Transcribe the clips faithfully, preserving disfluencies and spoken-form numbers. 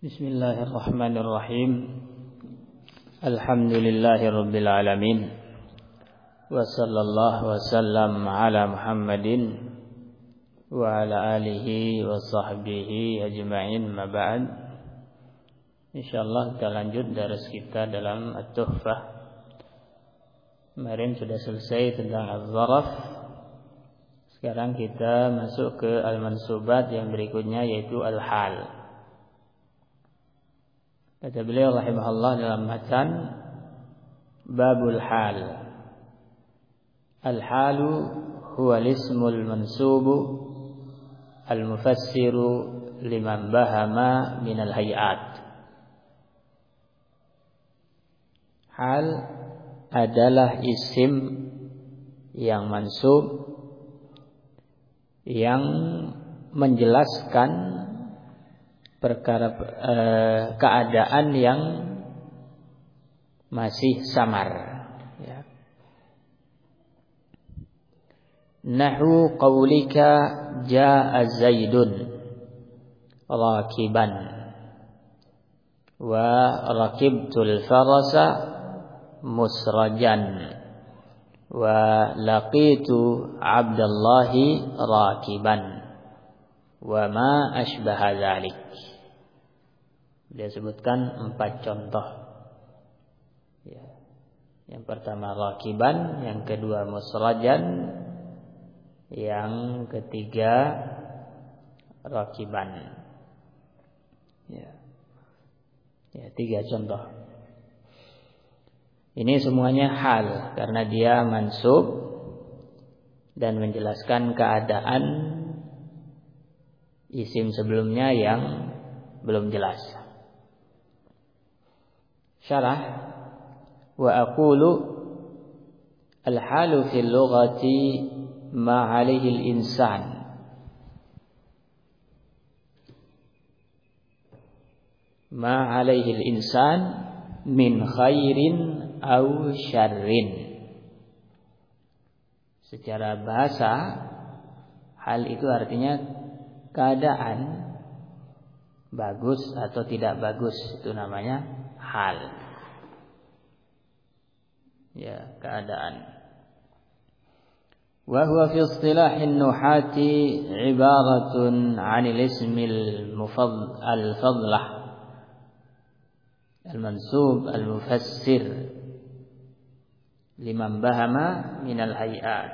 Bismillahirrahmanirrahim. Alhamdulillahirabbil alamin. Wa sallallahu wasallam ala Muhammadin wa ala alihi wa sahbihi ajma'in, ma ba'd. Insyaallah kita lanjut daras kita dalam At-Tuhfah. Kemarin sudah selesai tentang Az-Zaraf. Sekarang kita masuk ke Al-Mansubat yang berikutnya, yaitu Al-Hal. Kata beliau rahimahullah dalam matan Babul Hal. Al-halu huwa al-ismul mansubu al-mufassiru liman bahama minal hayat. Hal adalah isim yang mansub yang menjelaskan perkara eh, keadaan yang masih samar, ya. Nahu qaulika jaa Zaidun rakiban wa rakibtul farasa musrajan wa laqitu Abdallahi rakiban wa ma ashbaha dzalik. Dia sebutkan empat contoh, ya. Yang pertama rakiban, yang kedua musrajan, yang ketiga rakiban, ya. Ya, tiga contoh. Ini semuanya hal karena dia mansub dan menjelaskan keadaan isim sebelumnya yang belum jelas. Syarah, wa aqulu al-halu fil lughati ma 'alaihi al-insan ma 'alaihi al-insan min khairin aw syarrin. Secara bahasa, hal itu artinya keadaan bagus atau tidak bagus, itu namanya hal. Ya, keadaan. Wa huwa fi istilahin nuhati ibaratun 'anil ismil mufadd al-fadlah al-mansub al-mufassir liman bahama minal hayat.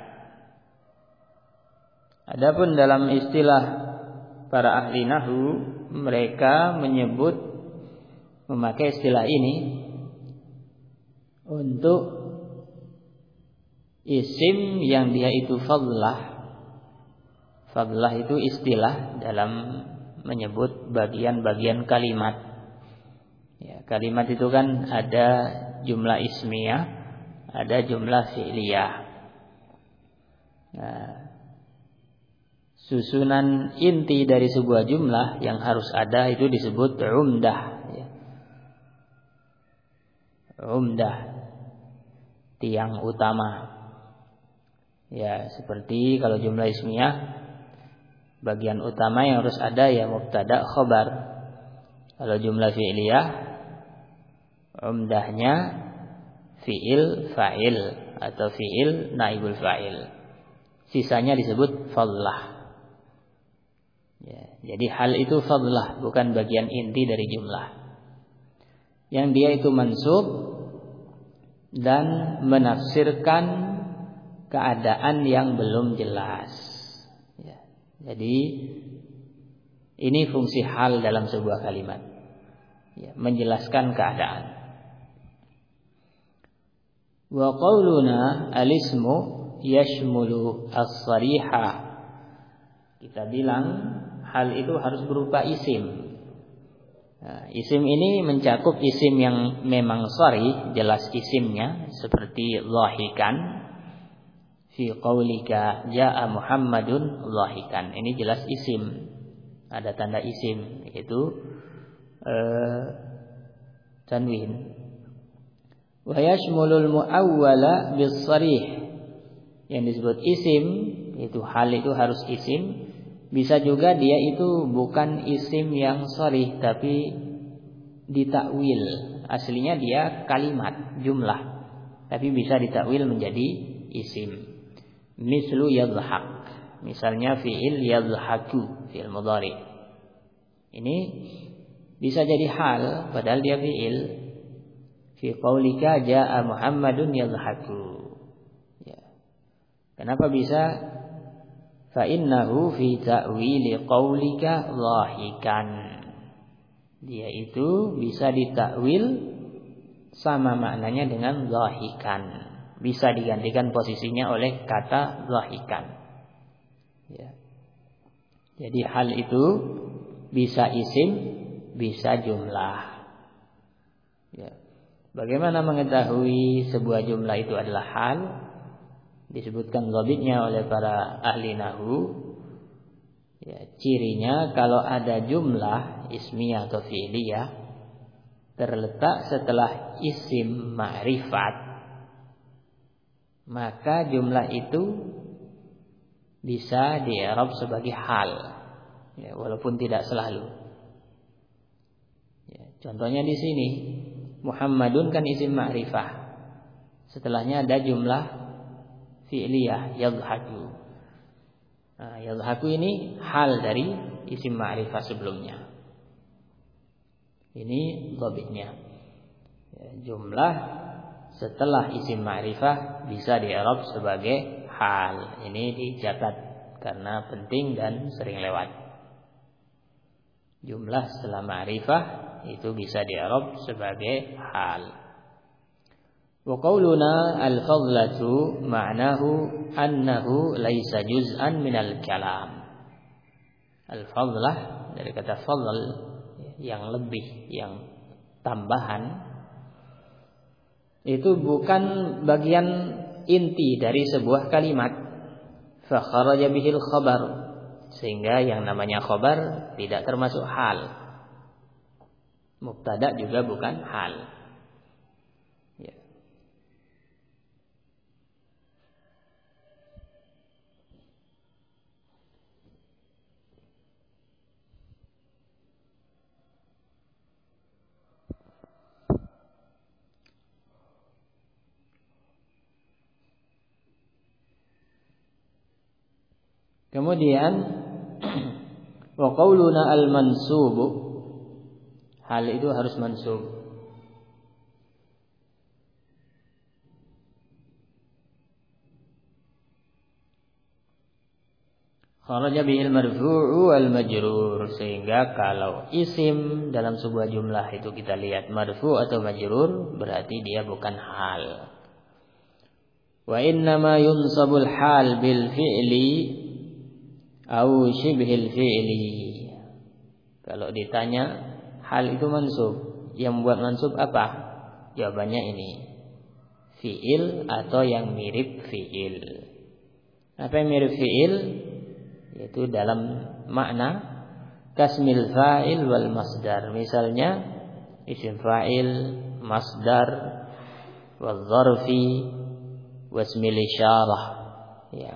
Adapun dalam istilah para ahli nahwu, mereka menyebut memakai istilah ini untuk isim yang dia itu fadlah. Fadlah itu istilah dalam menyebut bagian-bagian kalimat. Ya, kalimat itu kan ada jumlah ismiyah, ada jumlah fi'liyah. Nah, susunan inti dari sebuah jumlah yang harus ada itu disebut umdah, ya. Umdah, tiang utama. Ya, seperti kalau jumlah ismiyah, bagian utama yang harus ada ya mubtada khobar. Kalau jumlah fi'liyah, umdahnya fi'il fa'il atau fi'il naibul fa'il. Sisanya disebut fadlah. Ya, jadi hal itu fadlah, bukan bagian inti dari jumlah. Yang dia itu mansub dan menafsirkan keadaan yang belum jelas. Ya, jadi ini fungsi hal dalam sebuah kalimat, ya, menjelaskan keadaan. Wa qauluna al-ismu yashmulu as-sariha. Kita bilang hal itu harus berupa isim. Nah, isim ini mencakup isim yang memang sharih, jelas isimnya, seperti dhahikan. Fi qaulika jaa Muhammadun dhahikan. Ini jelas isim. Ada tanda isim, yaitu eh, tanwin. Wa yashmulul muawwala bis-sharih. Yang disebut isim, itu hal itu harus isim. Bisa juga dia itu bukan isim yang sharih, tapi ditakwil. Aslinya dia kalimat, jumlah, tapi bisa ditakwil menjadi isim. Mislu yadhhak. Misalnya fi'il yadhhaku, fi'il mudhari. Ini bisa jadi hal padahal dia fi'il. Fi qaulika jaa Muhammadun yadhhaku. Ya. Kenapa bisa? Fa innahu fi ta'wili qaulika dhahikan. Dia itu bisa ditakwil sama maknanya dengan dhahikan. Bisa digantikan posisinya oleh kata dhahikan. Ya. Jadi hal itu bisa isim, bisa jumlah. Ya. Bagaimana mengetahui sebuah jumlah itu adalah hal? Disebutkan dhabitnya oleh para ahli nahwu. Ya, cirinya kalau ada jumlah ismiyah atau fi'liyah terletak setelah isim ma'rifat, maka jumlah itu bisa di-i'rab sebagai hal, ya, walaupun tidak selalu. Ya, contohnya di sini Muhammadun kan isim ma'rifah, setelahnya ada jumlah fi'liyah yadhhaku. Nah, yadhhaku ini hal dari isim ma'rifah sebelumnya. Ini dhabitnya. Ya, jumlah setelah isim ma'rifah bisa di-i'rab sebagai hal. Ini dicatat karena penting dan sering lewat. Jumlah setelah ma'rifah itu bisa di-i'rab sebagai hal. Wa qauluna al-fadlatu ma'nahu annahu laisa juz'an minal kalam. Al-fadlah dari kata fadl, yang lebih, yang tambahan, itu bukan bagian inti dari sebuah kalimat. Fa kharaja bihil khabar, sehingga yang namanya khabar tidak termasuk hal. Mubtada juga bukan hal. Ya. Kemudian wa qauluna al-mansubu, hal itu harus mansub. Kharaja bihil marfu'u wal majrur, sehingga kalau isim dalam sebuah jumlah itu kita lihat marfu' atau majrur, berarti dia bukan hal. Wa innama yunsabul hal bil fi'li au shibhil fi'li. Kalau ditanya hal itu mansub, yang membuat mansub apa? Jawabannya ini, fi'il atau yang mirip fi'il. Apa yang mirip fi'il? Yaitu dalam makna kasmil fa'il wal masdar. Misalnya isim fa'il, masdar, wal zarfi, wasmil isyarah. Ya.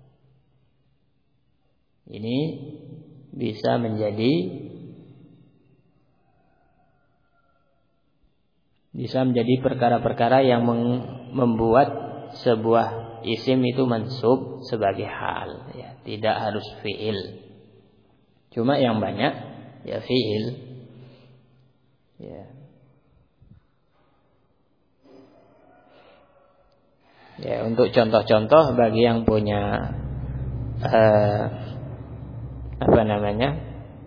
Ini bisa menjadi bisa menjadi perkara-perkara yang membuat sebuah isim itu mansub sebagai hal, ya, tidak harus fi'il. Cuma yang banyak ya fi'il. Ya. Ya, untuk contoh-contoh bagi yang punya uh, apa namanya?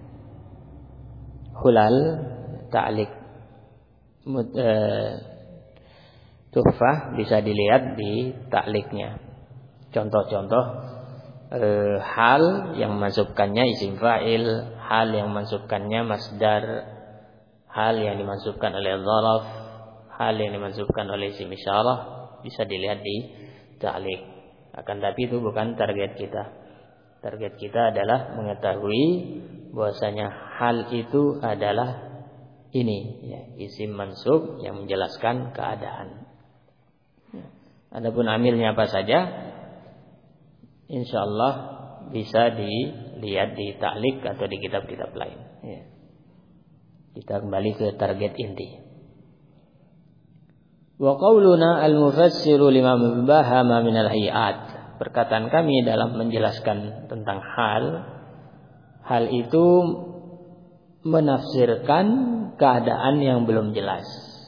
Hulal ta'liq uh, tuhfah, bisa dilihat di ta'liqnya. Contoh-contoh uh, hal yang masukkannya isim fa'il, hal yang masukkannya masdar, hal yang dimasukkan oleh dzaraf, hal yang dimasukkan oleh isim isyarah, bisa dilihat di ta'liq. Akan tapi itu bukan target kita. Target kita adalah mengetahui bahwasanya hal itu adalah ini, ya, isim mansub yang menjelaskan keadaan. Adapun amilnya apa saja, insyaallah bisa dilihat di ta'liq atau di kitab-kitab lain. Ya. Kita kembali ke target inti. Wa qauluna al-mufassiru lima mubahama min al-hayat. Perkataan kami dalam menjelaskan tentang hal, hal itu menafsirkan keadaan yang belum jelas.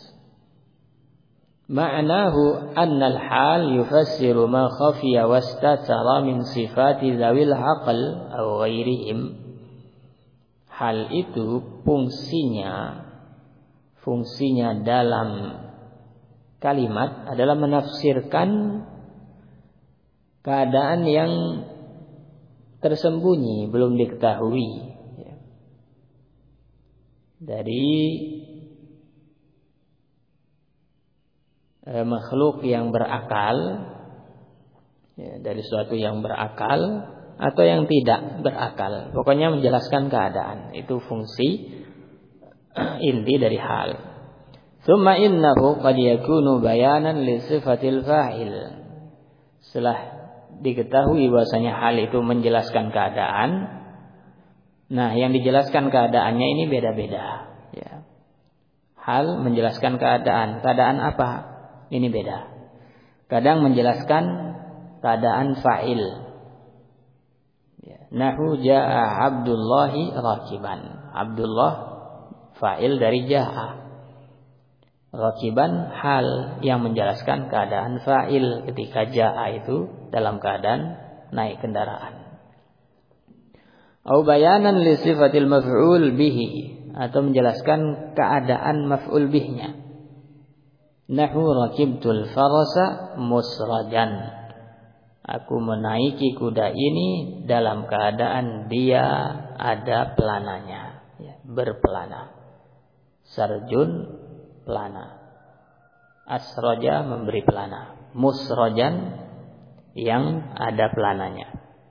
Ma'nahu anna al-hal yufassiru ma khafiya wastatara min sifati dzawil aql aw ghairihim. Hal itu fungsinya fungsinya dalam kalimat adalah menafsirkan keadaan yang tersembunyi, belum diketahui dari eh, makhluk yang berakal, ya, dari suatu yang berakal atau yang tidak berakal. Pokoknya menjelaskan keadaan. Itu fungsi inti dari hal. Tsumma innahu qad yakunu bayanan li sifatil fa'il. Setelah diketahui bahwasanya hal itu menjelaskan keadaan, nah yang dijelaskan keadaannya ini beda-beda, ya. Hal menjelaskan keadaan, keadaan apa? Ini beda. Kadang menjelaskan keadaan fa'il. Ya. Nahu jaa Abdullahi rakiban. Abdullah fa'il dari jaa. Rakiban hal yang menjelaskan keadaan fa'il ketika jaa itu dalam keadaan naik kendaraan. Au bayanan li sifatil maf'ul bihi, atau menjelaskan keadaan maf'ul bihnya. Nahu rakibtul farasa musrajan. Aku menaiki kuda ini dalam keadaan dia ada pelananya, ya, berpelana. Sarjun pelana. Asroja memberi pelana. Musrojan yang ada pelananya.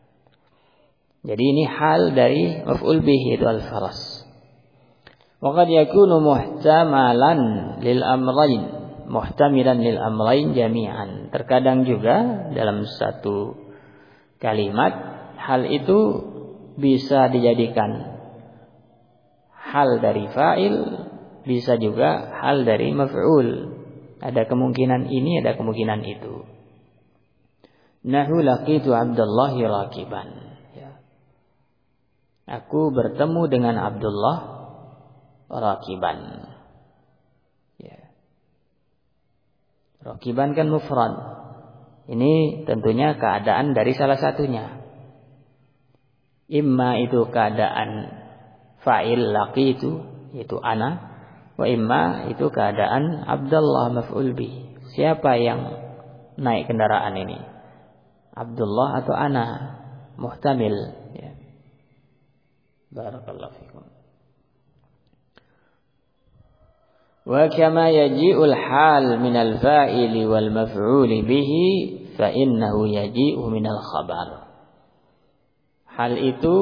Jadi ini hal dari maf'ul bih itu al-faras. Wa qad yakunu muhtamalan lil amrayn, muhtamilan lil amrayn jami'an. Terkadang juga dalam satu kalimat hal itu bisa dijadikan hal dari fa'il, bisa juga hal dari maf'ul. Ada kemungkinan ini, ada kemungkinan itu. Nahu laqitu Abdullahi rakiban. Ya. Aku bertemu dengan Abdullah rakiban. Ya. Rakiban kan mufrad. Ini tentunya keadaan dari salah satunya. Imma itu keadaan fa'il laqitu, yaitu ana. Wa imma itu keadaan Abdullah maf'ul bih. Siapa yang naik kendaraan ini? Abdullah atau ana? Muhtamil, ya. Barakallahu fikum. Wa kama yaji'ul hal min al-fa'il wal maf'ul bihi fa innahu yaji'u min al-khabar. Hal itu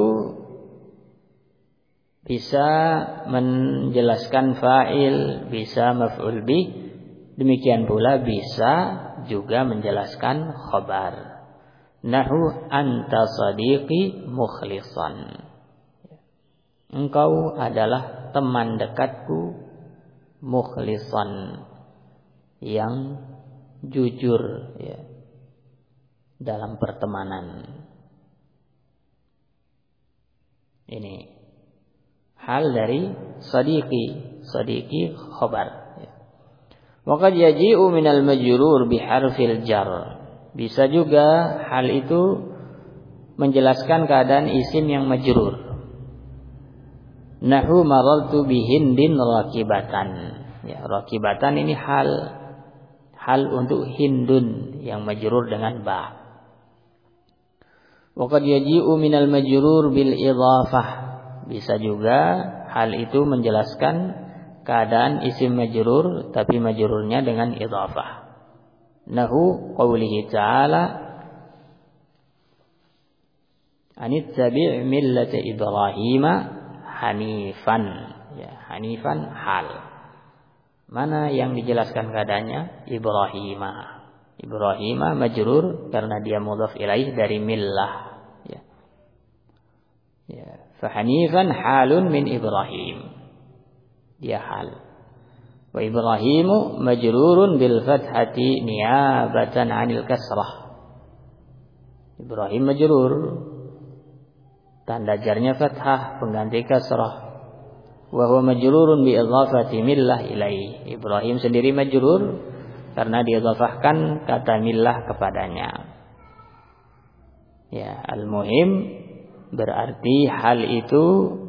bisa menjelaskan fa'il, bisa maf'ul bih, demikian pula bisa juga menjelaskan khabar. Nahu anta sadiqi mukhlisan. Engkau adalah teman dekatku mukhlisan, yang jujur, ya, dalam pertemanan. Ini hal dari sadiqi, sadiqi khabar. Wa qad yaji'u minal majrur biharfil jar. Bisa juga hal itu menjelaskan keadaan isim yang majrur. Nahu marartu bihindin rakibatan. Ya, rakibatan ini hal hal untuk hindun yang majrur dengan ba. Wa qad yaji'u minal majrur bil idhafah. Bisa juga hal itu menjelaskan keadaan isim majrur tapi majrurnya dengan idhafah. Nahu qawlihi ta'ala anittabi' millata Ibrahim hanifan. Ya, hanifan hal. Mana yang dijelaskan keadaannya? Ibrahim. Ibrahim majrur karena dia mudhaf ilaih dari millah. Ya. Ya. Fahanifan halun min Ibrahim. dia hal. Wa Ibrahimu majrurun bil fathati niyabatan 'anil kasrah. Ibrahim majrur, tanda jarnya fathah pengganti kasrah. Wa huwa majrurun bi idhafati millah ilaihi. Ibrahim sendiri majrur karena diidhafahkan kata millah kepadanya. Ya, al-muhim berarti hal itu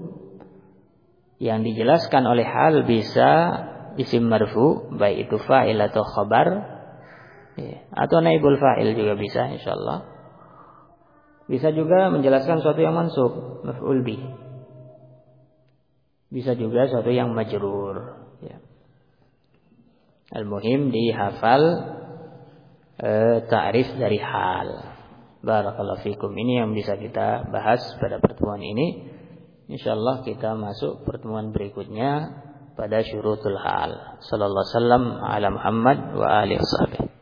yang dijelaskan oleh hal bisa isim marfu, baik itu fa'il atau khabar, ya, atau naibul fa'il juga bisa insyaallah. Bisa juga menjelaskan sesuatu yang mansub, maf'ul bih. Bisa juga sesuatu yang majrur, ya. Al-muhim dihafal eh, ta'rif dari hal. Barakallahu fikum. Ini yang bisa kita bahas pada pertemuan ini. Insyaallah kita masuk pertemuan berikutnya pada syurutul hal. Sallallahu alaihi wasallam ala Muhammad wa alihi wasallam.